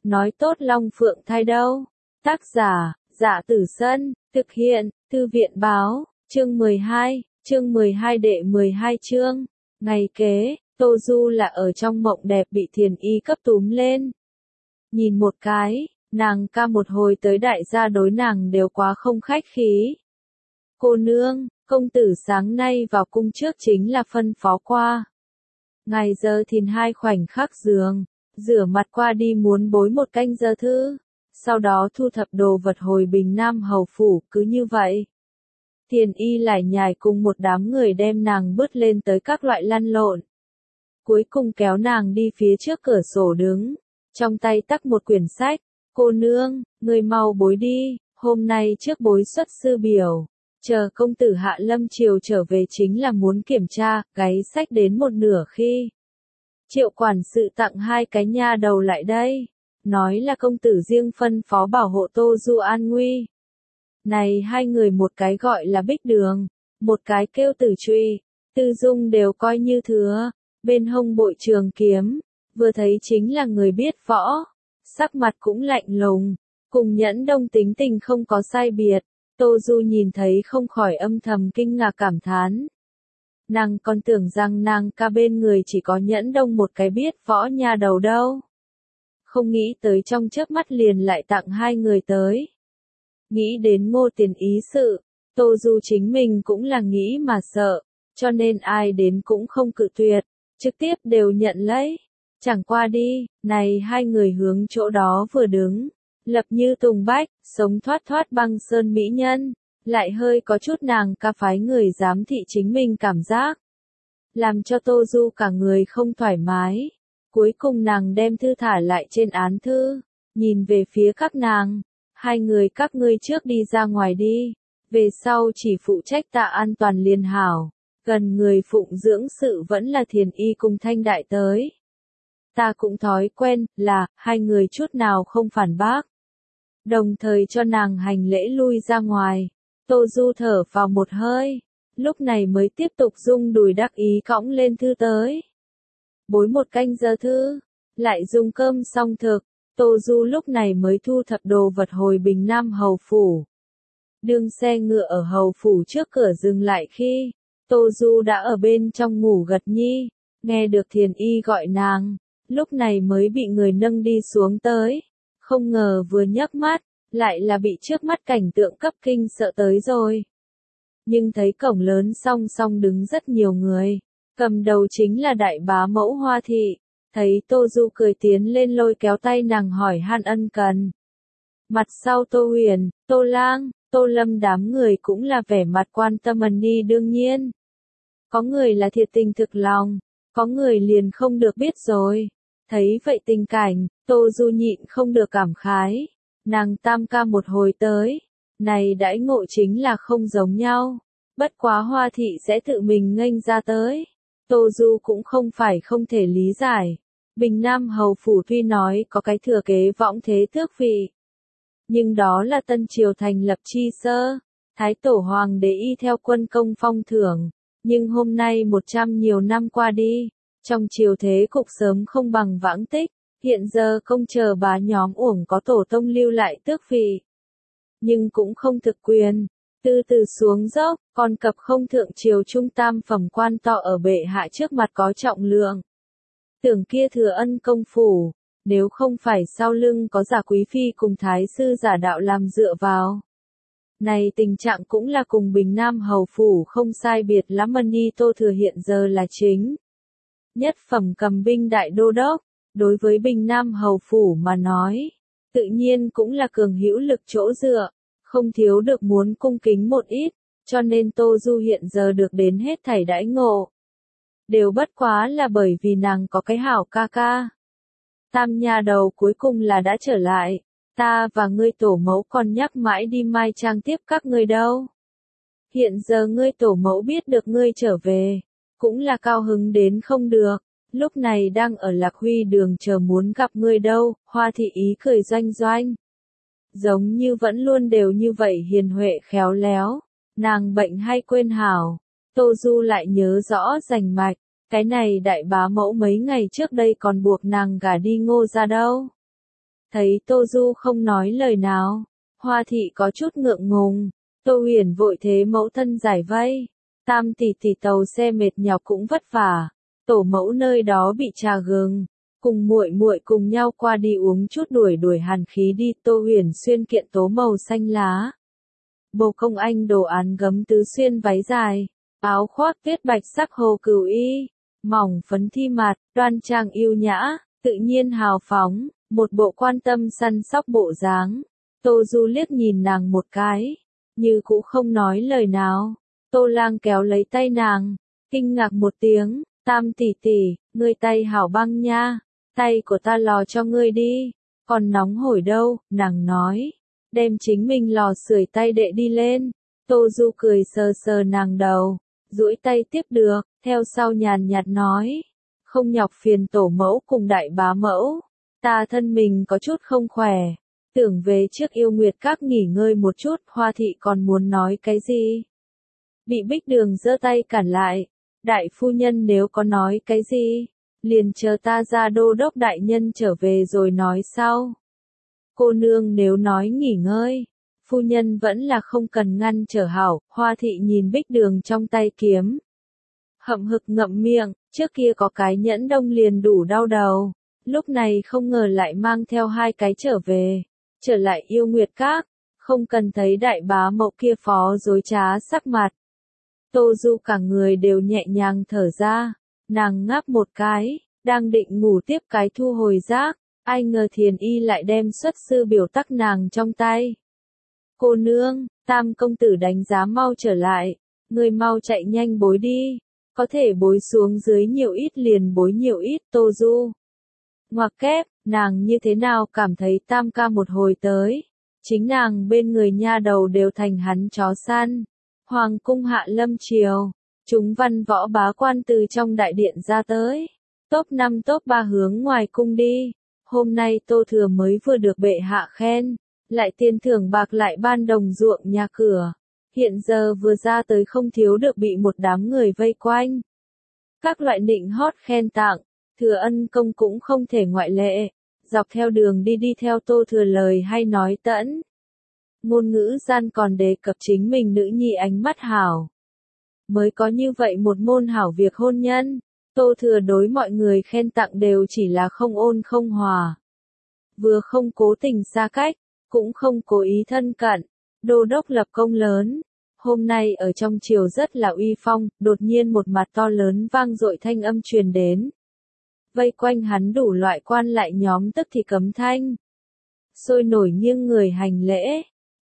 nói tốt Long Phượng thai đâu. Tác giả, Dạ Tử Sân, thực hiện, Thư viện báo, chương 12 đệ 12 chương. Ngày kế, Tô Du là ở trong mộng đẹp bị Thiền Y cấp túm lên. Nhìn một cái, nàng ca một hồi tới đại gia đối nàng đều quá không khách khí. Cô nương, công tử sáng nay vào cung trước chính là phân phó qua. Ngài giờ thìn 2 khoảnh khắc giường, rửa mặt qua đi muốn bối 1 canh giờ thư, sau đó thu thập đồ vật hồi Bình Nam hầu phủ, cứ như vậy. Thiền Y lải nhải cùng một đám người đem nàng bước lên tới các loại lăn lộn. Cuối cùng kéo nàng đi phía trước cửa sổ đứng, trong tay tắc một quyển sách. Cô nương, người mau bối đi, hôm nay trước bối xuất sư biểu. Chờ công tử Hạ Lâm Triều trở về chính là muốn kiểm tra, gáy sách đến một nửa khi. Triệu quản sự tặng 2 cái nha đầu lại đây, nói là công tử riêng phân phó bảo hộ Tô Du an nguy. Này 2 người, một cái gọi là Bích Đường, một cái kêu Tử Trụy, Tư Dung đều coi như thừa, bên hông bội trường kiếm, vừa thấy chính là người biết võ, sắc mặt cũng lạnh lùng, cùng Nhẫn Đông tính tình không có sai biệt. Tô Du nhìn thấy không khỏi âm thầm kinh ngạc cảm thán. Nàng còn tưởng rằng nàng ca bên người chỉ có Nhẫn Đông một cái biết võ nha đầu đâu. Không nghĩ tới trong chớp mắt liền lại tặng 2 người tới. Nghĩ đến Ngô Tiền ý sự, Tô Du chính mình cũng là nghĩ mà sợ, cho nên ai đến cũng không cự tuyệt, trực tiếp đều nhận lấy. Chẳng qua đi, này 2 người hướng chỗ đó vừa đứng. Lập như tùng bách, sống thoát thoát băng sơn mỹ nhân, lại hơi có chút nàng ca phái người giám thị chính mình cảm giác. Làm cho Tô Du cả người không thoải mái. Cuối cùng nàng đem thư thả lại trên án thư, nhìn về phía các nàng. 2 người các ngươi trước đi ra ngoài đi, về sau chỉ phụ trách tạ an toàn liền hảo. Gần người phụng dưỡng sự vẫn là Thiền Y cùng Thanh Đại tới. Ta cũng thói quen, là, 2 người chút nào không phản bác. Đồng thời cho nàng hành lễ lui ra ngoài. Tô Du thở vào một hơi, lúc này mới tiếp tục rung đùi đắc ý cõng lên thư tới. Bối 1 canh giờ thư, lại dùng cơm xong thực, Tô Du lúc này mới thu thập đồ vật hồi Bình Nam hầu phủ. Đương xe ngựa ở hầu phủ trước cửa dừng lại khi, Tô Du đã ở bên trong ngủ gật nhi, nghe được Thiền Y gọi nàng, lúc này mới bị người nâng đi xuống tới. Không ngờ vừa nhấc mắt, lại là bị trước mắt cảnh tượng cấp kinh sợ tới rồi. Nhưng thấy cổng lớn song song đứng rất nhiều người, cầm đầu chính là đại bá mẫu Hoa Thị, thấy Tô Du cười tiến lên lôi kéo tay nàng hỏi han ân cần. Mặt sau Tô Huyền, Tô Lang, Tô Lâm đám người cũng là vẻ mặt quan tâm ân đi đương nhiên. Có người là thiệt tình thực lòng, có người liền không được biết rồi. Thấy vậy tình cảnh, Tô Du nhịn không được cảm khái. Nàng tam ca một hồi tới, này đãi ngộ chính là không giống nhau. Bất quá Hoa Thị sẽ tự mình nghênh ra tới. Tô Du cũng không phải không thể lý giải. Bình Nam hầu phủ tuy nói có cái thừa kế võng thế tước vị, nhưng đó là Tân Triều thành lập chi sơ. Thái tổ hoàng đế y theo quân công phong thưởng, nhưng hôm nay 100 nhiều năm qua đi, trong triều thế cục sớm không bằng vãng tích, hiện giờ công chờ bá nhóm uổng có tổ tông lưu lại tước vị, nhưng cũng không thực quyền, từ từ xuống dốc, còn cập không thượng triều trung tam phẩm quan to ở bệ hạ trước mặt có trọng lượng. Tưởng kia thừa ân công phủ, nếu không phải sau lưng có giả quý phi cùng thái sư giả đạo làm dựa vào. Này tình trạng cũng là cùng Bình Nam hầu phủ không sai biệt lắm. Ni Tô Thừa hiện giờ là chính nhất phẩm cầm binh đại đô đốc, đối với Bình Nam hầu phủ mà nói, tự nhiên cũng là cường hữu lực chỗ dựa, không thiếu được muốn cung kính một ít, cho nên Tô Du hiện giờ được đến hết thảy đãi ngộ. Đều bất quá là bởi vì nàng có cái hảo ca ca. Tam nha đầu cuối cùng là đã trở lại, ta và ngươi tổ mẫu còn nhắc mãi đi Mai Trang tiếp các ngươi đâu. Hiện giờ ngươi tổ mẫu biết được ngươi trở về, cũng là cao hứng đến không được, lúc này đang ở Lạc Huy đường chờ muốn gặp ngươi đâu. Hoa Thị ý cười doanh doanh. Giống như vẫn luôn đều như vậy hiền huệ khéo léo, nàng bệnh hay quên hảo, Tô Du lại nhớ rõ rành mạch, cái này đại bá mẫu mấy ngày trước đây còn buộc nàng gả đi Ngô gia đâu. Thấy Tô Du không nói lời nào, Hoa thị có chút ngượng ngùng, Tô Huyền vội thế mẫu thân giải vây, Tam tỷ tỷ tàu xe mệt nhọc cũng vất vả, tổ mẫu nơi đó bị trà gừng, cùng muội muội cùng nhau qua đi uống chút đuổi đuổi hàn khí đi. Tô Huyền xuyên kiện tố màu xanh lá, bồ công anh đồ án gấm tứ xuyên váy dài, áo khoác viết bạch sắc hồ cửu y, mỏng phấn thi mặt, đoan trang yêu nhã, tự nhiên hào phóng, một bộ quan tâm săn sóc bộ dáng. Tô Du liếc nhìn nàng một cái, như cũng không nói lời nào. Tô Lang kéo lấy tay nàng, kinh ngạc một tiếng, Tam tỷ tỷ, ngươi tay hảo băng nha, tay của ta lò cho ngươi đi, còn nóng hổi đâu, nàng nói, đem chính mình lò sưởi tay đệ đi lên. Tô Du cười sờ sờ nàng đầu, duỗi tay tiếp được, theo sau nhàn nhạt nói, không nhọc phiền tổ mẫu cùng đại bá mẫu, ta thân mình có chút không khỏe, tưởng về trước Yêu Nguyệt Các nghỉ ngơi một chút. Hoa thị còn muốn nói cái gì, bị Bích Đường giơ tay cản lại, đại phu nhân nếu có nói cái gì, liền chờ ta ra đô đốc đại nhân trở về rồi nói sau. Cô nương nếu nói nghỉ ngơi, phu nhân vẫn là không cần ngăn trở hảo. Hoa thị nhìn Bích Đường trong tay kiếm, hậm hực ngậm miệng, trước kia có cái nhẫn đông liền đủ đau đầu, lúc này không ngờ lại mang theo hai cái trở về, trở lại Yêu Nguyệt Các, không cần thấy đại bá mẫu kia phó dối trá sắc mặt. Tô Du cả người đều nhẹ nhàng thở ra, nàng ngáp một cái, đang định ngủ tiếp cái thu hồi giác, ai ngờ Thiền Y lại đem xuất sư biểu tắc nàng trong tay. Cô nương, Tam công tử đánh giá mau trở lại, người mau chạy nhanh bối đi, có thể bối xuống dưới nhiều ít liền bối nhiều ít. Tô Du ngoặc kép, nàng như thế nào cảm thấy Tam ca một hồi tới, chính nàng bên người nha đầu đều thành hắn chó săn. Hoàng cung hạ lâm triều, chúng văn võ bá quan từ trong đại điện ra tới, top 5 top 3 hướng ngoài cung đi. Hôm nay Tô Thừa mới vừa được bệ hạ khen, lại tiền thưởng bạc lại ban đồng ruộng nhà cửa, hiện giờ vừa ra tới không thiếu được bị một đám người vây quanh. Các loại nịnh hót khen tặng, Thừa Ân công cũng không thể ngoại lệ, dọc theo đường đi theo Tô Thừa lời hay nói tẫn. Ngôn ngữ gian còn đề cập chính mình nữ nhi ánh mắt hảo. Mới có như vậy một môn hảo việc hôn nhân, Tô Thừa đối mọi người khen tặng đều chỉ là không ôn không hòa. Vừa không cố tình xa cách, cũng không cố ý thân cận, đô đốc lập công lớn. Hôm nay ở trong triều rất là uy phong, đột nhiên một mặt to lớn vang dội thanh âm truyền đến. Vây quanh hắn đủ loại quan lại nhóm tức thì cấm thanh. Sôi nổi nghiêng người hành lễ.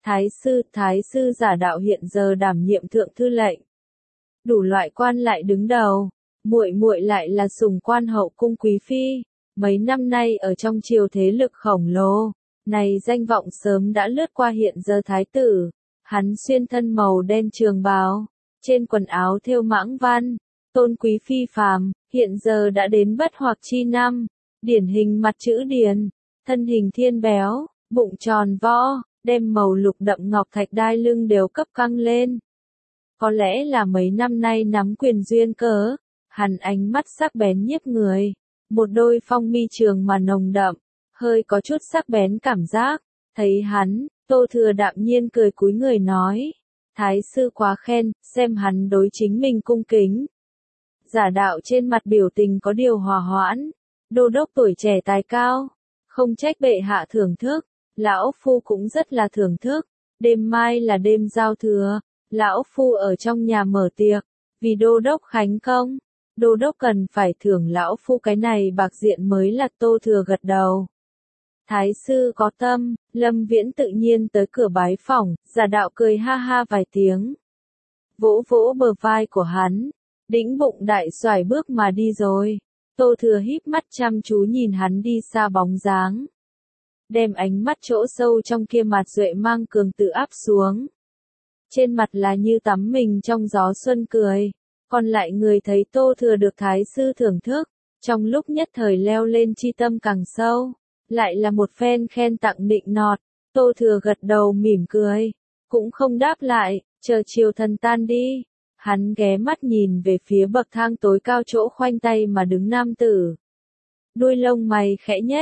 Thái sư Giả Đạo hiện giờ đảm nhiệm thượng thư lệnh. Đủ loại quan lại đứng đầu, muội muội lại là sùng quan hậu cung quý phi, mấy năm nay ở trong triều thế lực khổng lồ, này danh vọng sớm đã lướt qua hiện giờ thái tử. Hắn xuyên thân màu đen trường bào, trên quần áo thêu mãng văn, tôn quý phi phàm, hiện giờ đã đến bất hoặc chi năm, điển hình mặt chữ điền, thân hình thiên béo, bụng tròn vo, đem màu lục đậm ngọc thạch đai lưng đều cấp căng lên. Có lẽ là mấy năm nay nắm quyền duyên cớ, hắn ánh mắt sắc bén nhiếp người, một đôi phong mi trường mà nồng đậm, hơi có chút sắc bén cảm giác. Thấy hắn, Tô Thừa đạm nhiên cười cúi người nói, Thái sư quá khen, xem hắn đối chính mình cung kính. Giả Đạo trên mặt biểu tình có điều hòa hoãn, đô đốc tuổi trẻ tài cao, không trách bệ hạ thưởng thức, lão phu cũng rất là thưởng thức. Đêm mai là đêm giao thừa, lão phu ở trong nhà mở tiệc, vì đô đốc khánh công, đô đốc cần phải thưởng lão phu cái này bạc diện mới là. Tô Thừa gật đầu. Thái sư có tâm, Lâm Viễn tự nhiên tới cửa bái phỏng, Giả Đạo cười ha ha vài tiếng, vỗ vỗ bờ vai của hắn, đĩnh bụng đại xoài bước mà đi rồi. Tô Thừa híp mắt chăm chú nhìn hắn đi xa bóng dáng, đem ánh mắt chỗ sâu trong kia mặt duệ mang cường tự áp xuống. Trên mặt là như tắm mình trong gió xuân cười, còn lại người thấy Tô Thừa được thái sư thưởng thức, trong lúc nhất thời leo lên chi tâm càng sâu, lại là một phen khen tặng nịnh nọt. Tô Thừa gật đầu mỉm cười, cũng không đáp lại, chờ chiều thần tan đi. Hắn ghé mắt nhìn về phía bậc thang tối cao chỗ khoanh tay mà đứng nam tử. Đuôi lông mày khẽ nhếch,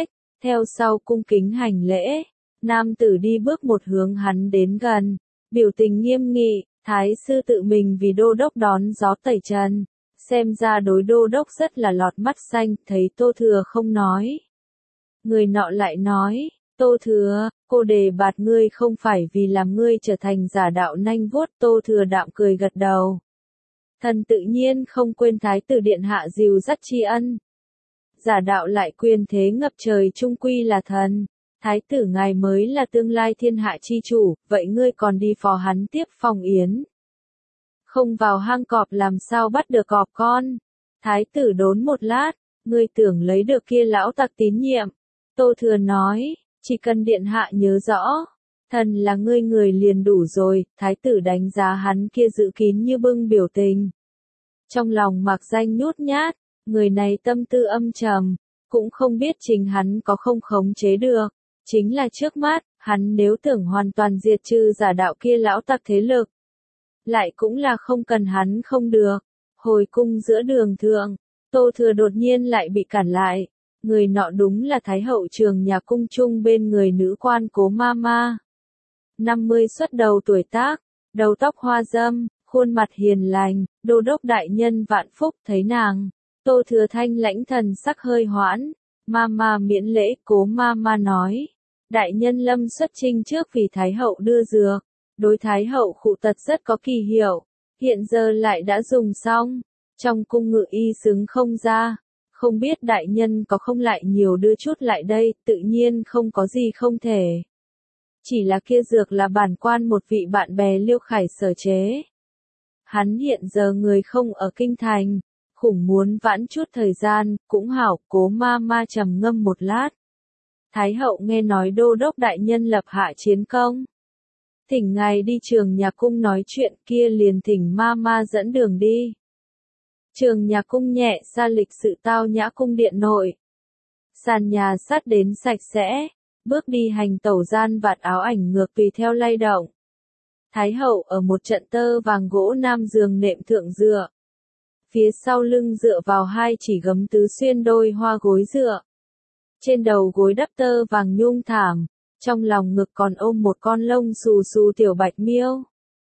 theo sau cung kính hành lễ. Nam tử đi bước một hướng hắn đến gần, biểu tình nghiêm nghị, thái sư tự mình vì đô đốc đón gió tẩy trần. Xem ra đối đô đốc rất là lọt mắt xanh, thấy Tô Thừa không nói. Người nọ lại nói, Tô Thừa, cô đề bạt ngươi không phải vì làm ngươi trở thành giả đạo nanh vuốt. Tô Thừa đạm cười gật đầu. Thần tự nhiên không quên thái tử điện hạ dìu dắt tri ân. Giả đạo lại quyền thế ngập trời trung quy là thần. Thái tử ngài mới là tương lai thiên hạ chi chủ, vậy ngươi còn đi phò hắn tiếp phòng yến. Không vào hang cọp làm sao bắt được cọp con. Thái tử đốn một lát, ngươi tưởng lấy được kia lão tặc tín nhiệm. Tô Thừa nói, chỉ cần điện hạ nhớ rõ, thần là ngươi người liền đủ rồi. Thái tử đánh giá hắn kia giữ kín như bưng biểu tình. Trong lòng mặc danh nhút nhát, người này tâm tư âm trầm, cũng không biết chính hắn có không khống chế được. Chính là trước mắt, hắn nếu tưởng hoàn toàn diệt trừ giả đạo kia lão tặc thế lực, lại cũng là không cần hắn không được. Hồi cung giữa đường thượng, Tô Thừa đột nhiên lại bị cản lại. Người nọ đúng là Thái hậu Trường Nhà cung chung bên người nữ quan Cố Mama. 50 xuất đầu tuổi tác, đầu tóc hoa dâm, khuôn mặt hiền lành, đô đốc đại nhân vạn phúc. Thấy nàng, Tô Thừa thanh lãnh thần sắc hơi hoãn. Mama miễn lễ. Cố Mama nói, đại nhân lâm xuất chinh trước vì Thái hậu đưa dược, đối Thái hậu khụ tật rất có kỳ hiệu, hiện giờ lại đã dùng xong, trong cung ngự y xứng không ra, không biết đại nhân có không lại nhiều đưa chút lại đây. Tự nhiên không có gì không thể. Chỉ là kia dược là bản quan một vị bạn bè Liêu Khải sở chế. Hắn hiện giờ người không ở kinh thành, khủng muốn vãn chút thời gian. Cũng hảo. Cố Mama trầm ngâm một lát. Thái hậu nghe nói đô đốc đại nhân lập hạ chiến công, thỉnh ngài đi Trường Nhà cung nói chuyện, kia liền thỉnh Mama dẫn đường đi. Trường Nhà cung nhẹ xa lịch sự tao nhã cung điện nội. Sàn nhà sắt đến sạch sẽ, bước đi hành tẩu gian vạt áo ảnh ngược tùy theo lay động. Thái hậu ở một trận tơ vàng gỗ nam giường nệm thượng dựa. Phía sau lưng dựa vào hai chỉ gấm tứ xuyên đôi hoa gối dựa. Trên đầu gối đắp tơ vàng nhung thảm, trong lòng ngực còn ôm một con lông xù xù tiểu bạch miêu.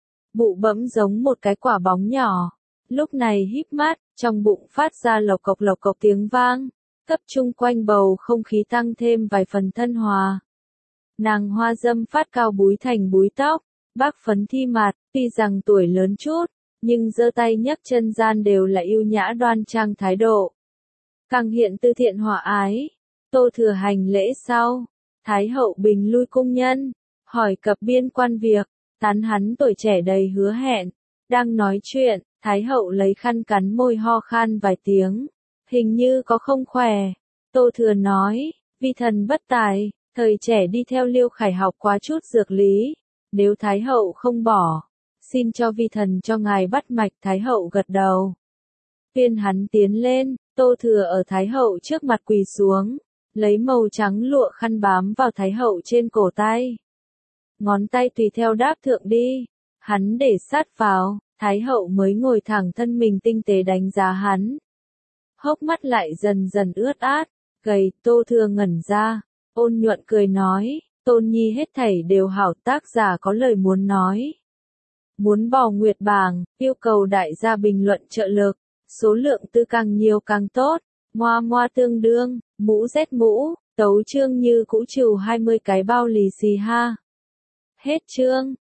Bụ bẫm giống một cái quả bóng nhỏ. Lúc này híp mắt, trong bụng phát ra lộc cộc tiếng vang, cấp chung quanh bầu không khí tăng thêm vài phần thân hòa. Nàng hoa dâm phát cao búi thành búi tóc, bác phấn thi mặt, tuy rằng tuổi lớn chút, nhưng giơ tay nhấc chân gian đều là yêu nhã đoan trang thái độ. Càng hiện tư thiện hòa ái. Tô Thừa hành lễ sau, Thái hậu bình lui cung nhân, hỏi cập biên quan việc, tán hắn tuổi trẻ đầy hứa hẹn. Đang nói chuyện, Thái hậu lấy khăn cắn môi ho khan vài tiếng, hình như có không khỏe. Tô Thừa nói, vi thần bất tài, thời trẻ đi theo Liêu Khải học quá chút dược lý, nếu Thái hậu không bỏ, xin cho vi thần cho ngài bắt mạch. Thái hậu gật đầu. Phiên hắn tiến lên, Tô Thừa ở Thái hậu trước mặt quỳ xuống, lấy màu trắng lụa khăn bám vào Thái hậu trên cổ tay. Ngón tay tùy theo đáp thượng đi, hắn để sát vào, Thái hậu mới ngồi thẳng thân mình tinh tế đánh giá hắn. Hốc mắt lại dần dần ướt át, gầy. Tô Thừa ngẩn ra, ôn nhuận cười nói, Tôn nhi hết thảy đều hảo. Tác giả có lời muốn nói. Muốn bò nguyệt bảng, yêu cầu đại gia bình luận trợ lực, số lượng từ càng nhiều càng tốt. Moa moa tương đương, mũ rét mũ, tấu chương như cũ trừ 20 cái bao lì xì ha. Hết chương.